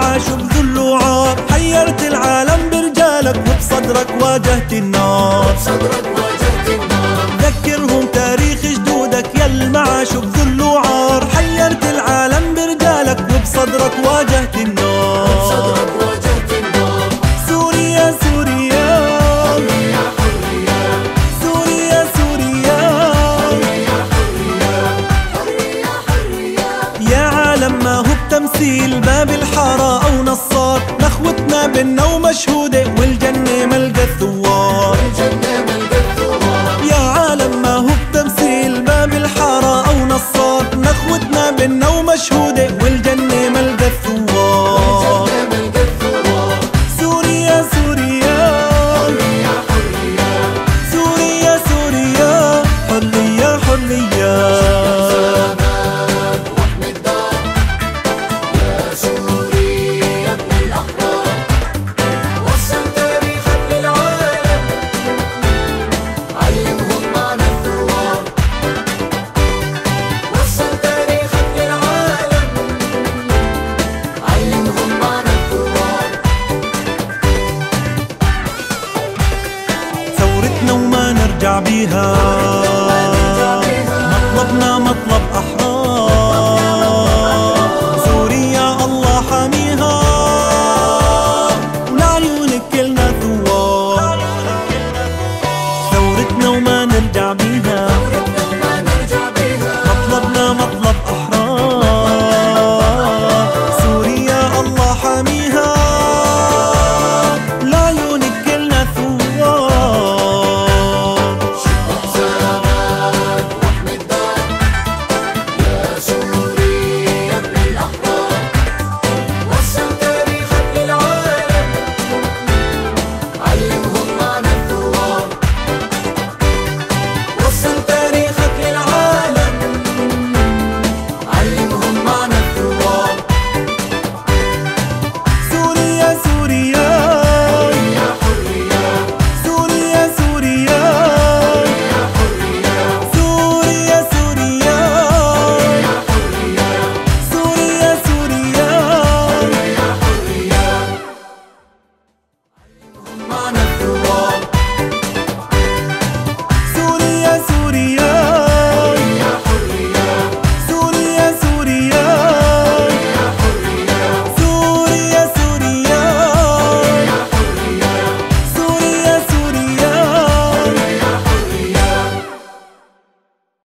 المعاش وبذل وعار، حيرت العالم برجالك وبصدرك واجهت النار. ذكرهم تاريخ جدودك يا المعاش وبذل وعار، حيرت العالم برجالك وبصدرك واجهت النار. سوريا سوريا سوريا سوريا يا عالم ما هو بتمثيل باب الحارة أو نصار، نخوتنا بينا ومشهودة والجنة ملقى الثوار. يا عالم ما هو بتمثيل باب الحارة أو نصار، نخوتنا بينا ومشهودة والجنة ملقى الثوار. سوريا سوريا سوريا سوريا حرية حرية. ثورتنا وما نرجع بيها،